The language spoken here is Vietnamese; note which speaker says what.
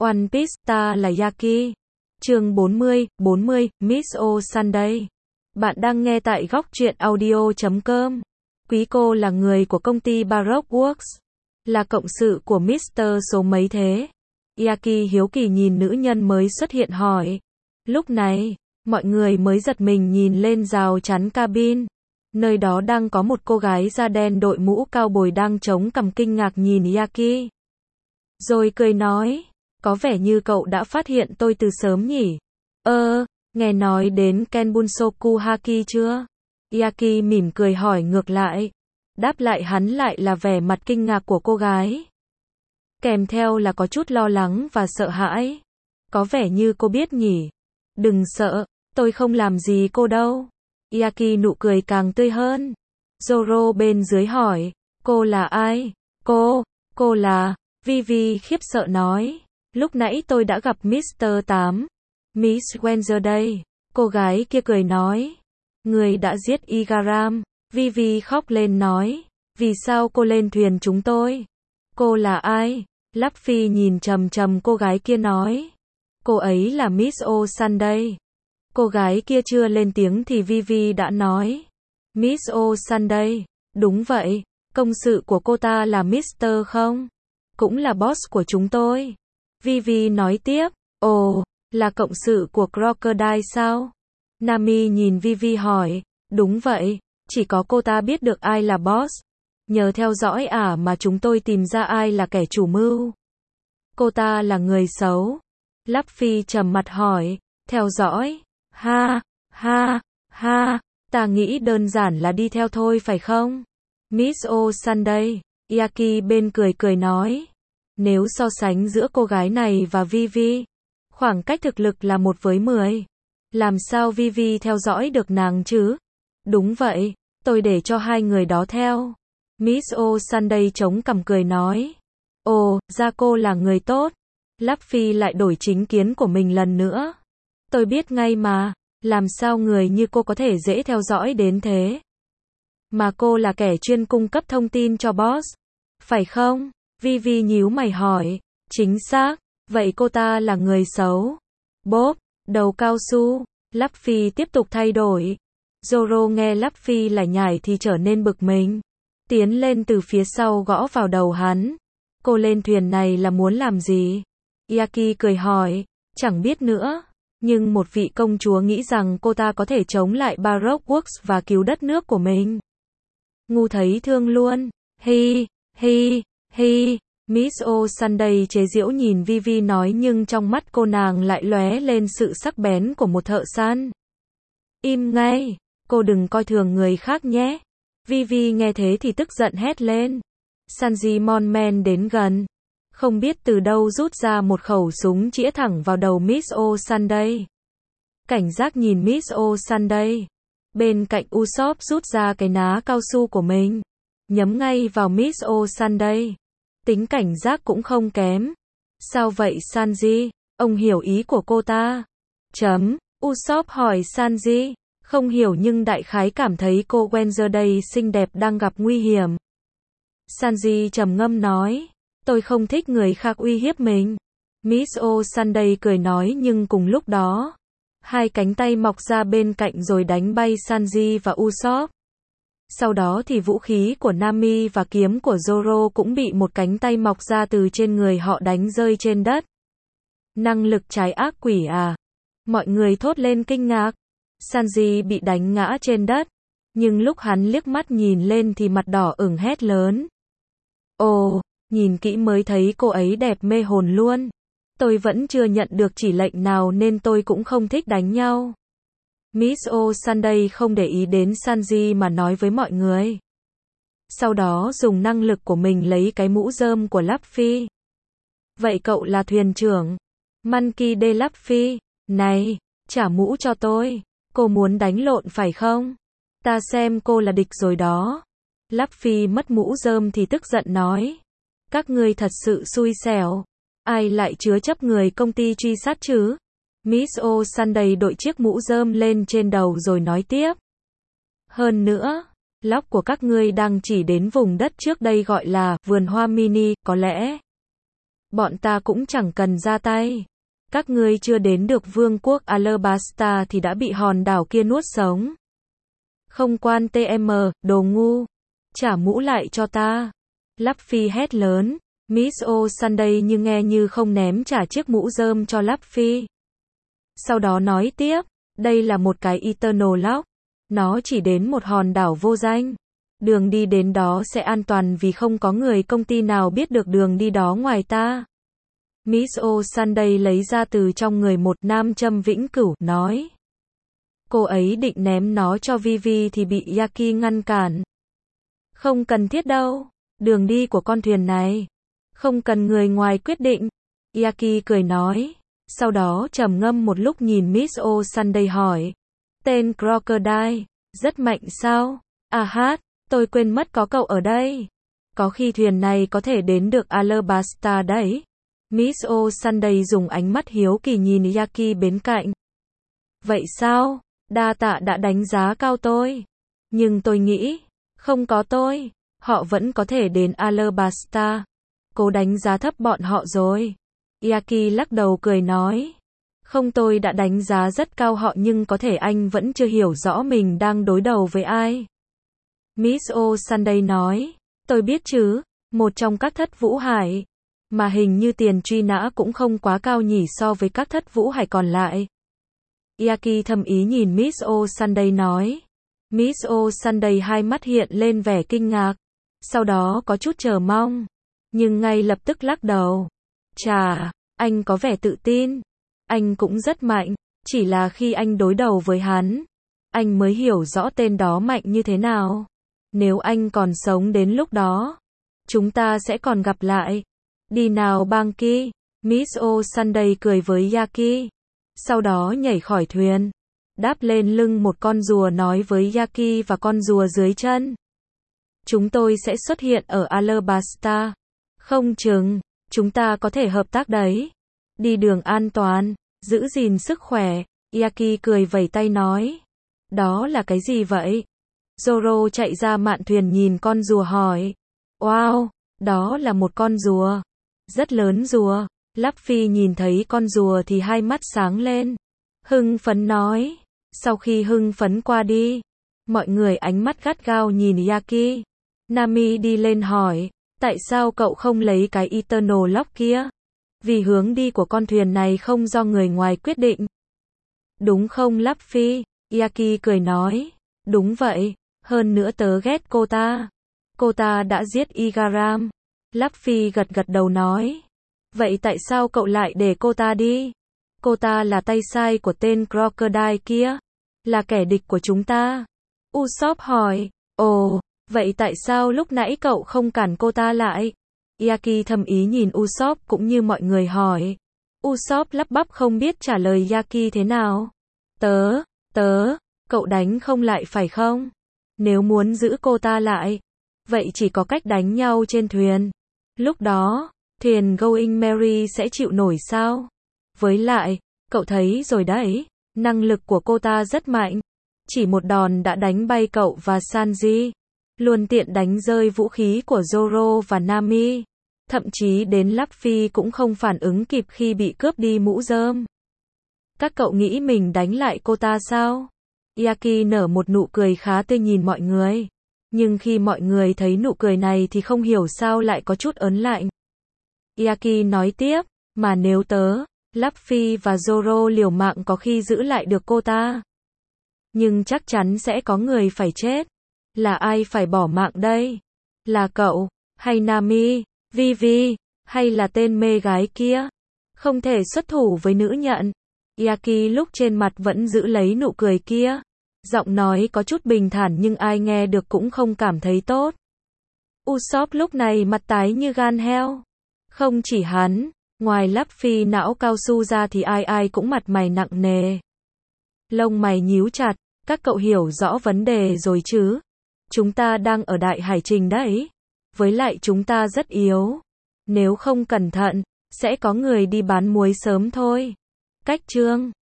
Speaker 1: One Piece, ta là Yaki. Chương 40, Miss O Sunday. Bạn đang nghe tại góc truyện audio.com. Quý cô là người của công ty Baroque Works. Là cộng sự của Mr. số mấy thế? Yaki hiếu kỳ nhìn nữ nhân mới xuất hiện hỏi. Lúc này, mọi người mới giật mình nhìn lên rào chắn cabin. Nơi đó đang có một cô gái da đen đội mũ cao bồi đang chống cằm kinh ngạc nhìn Yaki. Rồi cười nói, có vẻ như cậu đã phát hiện tôi từ sớm nhỉ? Nghe nói đến Kenbunsoku Haki chưa? Yaki mỉm cười hỏi ngược lại. Đáp lại hắn lại là vẻ mặt kinh ngạc của cô gái. Kèm theo là có chút lo lắng và sợ hãi. Có vẻ như cô biết nhỉ? Đừng sợ, tôi không làm gì cô đâu. Yaki nụ cười càng tươi hơn. Zoro bên dưới hỏi, cô là ai? Cô là... Vivi khiếp sợ nói. Lúc nãy tôi đã gặp Mr. 8. Miss Wednesday đây. Cô gái kia cười nói. Người đã giết Igaram. Vivi khóc lên nói. Vì sao cô lên thuyền chúng tôi? Cô là ai? Luffy nhìn chằm chằm cô gái kia nói. Cô ấy là Miss O Sunday. Cô gái kia chưa lên tiếng thì Vivi đã nói. Miss O Sunday. Đúng vậy. Công sự của cô ta là Mr. không? Cũng là boss của chúng tôi. Vivi nói tiếp. Ồ, là cộng sự của Crocodile sao? Nami nhìn Vivi hỏi. Đúng vậy, chỉ có cô ta biết được ai là boss. Nhờ theo dõi mà chúng tôi tìm ra ai là kẻ chủ mưu. Cô ta là người xấu. Luffy trầm mặt hỏi. Theo dõi? Ha, ta nghĩ đơn giản là đi theo thôi phải không? Miss O Sunday. Yaki bên cười nói. Nếu so sánh giữa cô gái này và Vivi, khoảng cách thực lực là 1 với 10. Làm sao Vivi theo dõi được nàng chứ? Đúng vậy, tôi để cho hai người đó theo. Miss O Sunday chống cằm cười nói. Ồ, ra cô là người tốt. Luffy lại đổi chính kiến của mình lần nữa. Tôi biết ngay mà, làm sao người như cô có thể dễ theo dõi đến thế? Mà cô là kẻ chuyên cung cấp thông tin cho boss, phải không? Vivi nhíu mày hỏi. Chính xác, vậy cô ta là người xấu. Bốp, đầu cao su. Luffy tiếp tục thay đổi. Zoro nghe Luffy lải nhải thì trở nên bực mình. Tiến lên từ phía sau gõ vào đầu hắn. Cô lên thuyền này là muốn làm gì? Yaki cười hỏi. Chẳng biết nữa. Nhưng một vị công chúa nghĩ rằng cô ta có thể chống lại Baroque Works và cứu đất nước của mình. Ngu thấy thương luôn. Hi, Miss O Sunday chế giễu nhìn Vivi nói nhưng trong mắt cô nàng lại lóe lên sự sắc bén của một thợ săn. Im ngay, cô đừng coi thường người khác nhé. Vivi nghe thế thì tức giận hét lên. Sanji Monman đến gần. Không biết từ đâu rút ra một khẩu súng chĩa thẳng vào đầu Miss O Sunday. Cảnh giác nhìn Miss O Sunday. Bên cạnh Usopp rút ra cái ná cao su của mình. Nhắm ngay vào Miss O Sunday. Tính cảnh giác cũng không kém. Sao vậy Sanji? Ông hiểu ý của cô ta. Usopp hỏi Sanji. Không hiểu nhưng đại khái cảm thấy cô Wednesday xinh đẹp đang gặp nguy hiểm. Sanji trầm ngâm nói. Tôi không thích người khác uy hiếp mình. Miss O Sunday cười nói nhưng cùng lúc đó. Hai cánh tay mọc ra bên cạnh rồi đánh bay Sanji và Usopp. Sau đó thì vũ khí của Nami và kiếm của Zoro cũng bị một cánh tay mọc ra từ trên người họ đánh rơi trên đất. Năng lực trái ác quỷ à? Mọi người thốt lên kinh ngạc. Sanji bị đánh ngã trên đất. Nhưng lúc hắn liếc mắt nhìn lên thì mặt đỏ ửng hét lớn. Ồ, nhìn kỹ mới thấy cô ấy đẹp mê hồn luôn. Tôi vẫn chưa nhận được chỉ lệnh nào nên tôi cũng không thích đánh nhau. Miss O Sunday không để ý đến Sanji mà nói với mọi người. Sau đó dùng năng lực của mình lấy cái mũ rơm của Luffy. Vậy cậu là thuyền trưởng. Monkey D. Luffy. Này, trả mũ cho tôi. Cô muốn đánh lộn phải không? Ta xem cô là địch rồi đó. Luffy mất mũ rơm thì tức giận nói. Các ngươi thật sự xui xẻo. Ai lại chứa chấp người công ty truy sát chứ? Miss O Sunday đội chiếc mũ rơm lên trên đầu rồi nói tiếp. Hơn nữa, lóc của các ngươi đang chỉ đến vùng đất trước đây gọi là vườn hoa mini, có lẽ Bọn ta cũng chẳng cần ra tay. Các ngươi chưa đến được vương quốc Alabasta thì đã bị hòn đảo kia nuốt sống. Không quan TM, đồ ngu. Trả mũ lại cho ta. Luffy hét lớn. Miss O'Sunday nghe như không ném trả chiếc mũ rơm cho Luffy. Sau đó nói tiếp, đây là một cái Eternal Lock. Nó chỉ đến một hòn đảo vô danh. Đường đi đến đó sẽ an toàn vì không có người công ty nào biết được đường đi đó ngoài ta. Miss O'Sunday lấy ra từ trong người một nam châm vĩnh cửu, nói. Cô ấy định ném nó cho Vivi thì bị Yaki ngăn cản. Không cần thiết đâu. Đường đi của con thuyền này không cần người ngoài quyết định. Yaki cười nói. Sau đó trầm ngâm một lúc nhìn Miss O'Sunday hỏi. Tên Crocodile, rất mạnh sao? À hát, tôi quên mất có cậu ở đây. Có khi thuyền này có thể đến được Alabasta đấy. Miss O'Sunday dùng ánh mắt hiếu kỳ nhìn Yaki bên cạnh. Vậy sao? Đa tạ đã đánh giá cao tôi. Nhưng tôi nghĩ, không có tôi, họ vẫn có thể đến Alabasta. Cô đánh giá thấp bọn họ rồi. Yaki lắc đầu cười nói. Không, tôi đã đánh giá rất cao họ nhưng có thể anh vẫn chưa hiểu rõ mình đang đối đầu với ai. Miss O'Sunday nói. Tôi biết chứ, một trong các thất vũ hải. Mà hình như tiền truy nã cũng không quá cao nhỉ so với các thất vũ hải còn lại. Yaki thầm ý nhìn Miss O'Sunday nói. Miss O'Sunday hai mắt hiện lên vẻ kinh ngạc. Sau đó có chút chờ mong. Nhưng ngay lập tức lắc đầu. Chà, anh có vẻ tự tin. Anh cũng rất mạnh. Chỉ là khi anh đối đầu với hắn, anh mới hiểu rõ tên đó mạnh như thế nào. Nếu anh còn sống đến lúc đó, chúng ta sẽ còn gặp lại. Đi nào Banky. Miss O'Sunday cười với Yaki. Sau đó nhảy khỏi thuyền. Đáp lên lưng một con rùa nói với Yaki và con rùa dưới chân. Chúng tôi sẽ xuất hiện ở Alabasta. Không chừng, chúng ta có thể hợp tác đấy. Đi đường an toàn, giữ gìn sức khỏe. Yaki cười vẩy tay nói. Đó là cái gì vậy? Zoro chạy ra mạn thuyền nhìn con rùa hỏi. Wow, đó là một con rùa. Rất lớn rùa. Luffy nhìn thấy con rùa thì hai mắt sáng lên. Hưng phấn nói. Sau khi hưng phấn qua đi, mọi người ánh mắt gắt gao nhìn Yaki. Nami đi lên hỏi. Tại sao cậu không lấy cái Eternal Lock kia? Vì hướng đi của con thuyền này không do người ngoài quyết định. Đúng không Luffy? Yaki cười nói. Đúng vậy, hơn nữa tớ ghét cô ta. Cô ta đã giết Igaram. Luffy gật gật đầu nói. Vậy tại sao cậu lại để cô ta đi? Cô ta là tay sai của tên Crocodile kia. Là kẻ địch của chúng ta. Usopp hỏi. Ồ, vậy tại sao lúc nãy cậu không cản cô ta lại? Yaki thầm ý nhìn Usopp cũng như mọi người hỏi. Usopp lắp bắp không biết trả lời Yaki thế nào. Tớ, cậu đánh không lại phải không? Nếu muốn giữ cô ta lại, vậy chỉ có cách đánh nhau trên thuyền. Lúc đó, thuyền Going Merry sẽ chịu nổi sao? Với lại, cậu thấy rồi đấy, năng lực của cô ta rất mạnh. Chỉ một đòn đã đánh bay cậu và Sanji. Luôn tiện đánh rơi vũ khí của Zoro và Nami. Thậm chí đến Luffy cũng không phản ứng kịp khi bị cướp đi mũ rơm. Các cậu nghĩ mình đánh lại cô ta sao? Yaki nở một nụ cười khá tươi nhìn mọi người. Nhưng khi mọi người thấy nụ cười này thì không hiểu sao lại có chút ớn lạnh. Yaki nói tiếp, mà nếu tớ, Luffy và Zoro liều mạng có khi giữ lại được cô ta. Nhưng chắc chắn sẽ có người phải chết. Là ai phải bỏ mạng đây? Là cậu, hay Nami, Vivi, hay là tên mê gái kia? Không thể xuất thủ với nữ nhận. Yaki lúc trên mặt vẫn giữ lấy nụ cười kia. Giọng nói có chút bình thản nhưng ai nghe được cũng không cảm thấy tốt. Usopp lúc này mặt tái như gan heo. Không chỉ hắn, ngoài Luffy não cao su ra thì ai cũng mặt mày nặng nề. Lông mày nhíu chặt, các cậu hiểu rõ vấn đề rồi chứ? Chúng ta đang ở đại hải trình đấy. Với lại chúng ta rất yếu. Nếu không cẩn thận, sẽ có người đi bán muối sớm thôi. Cách chương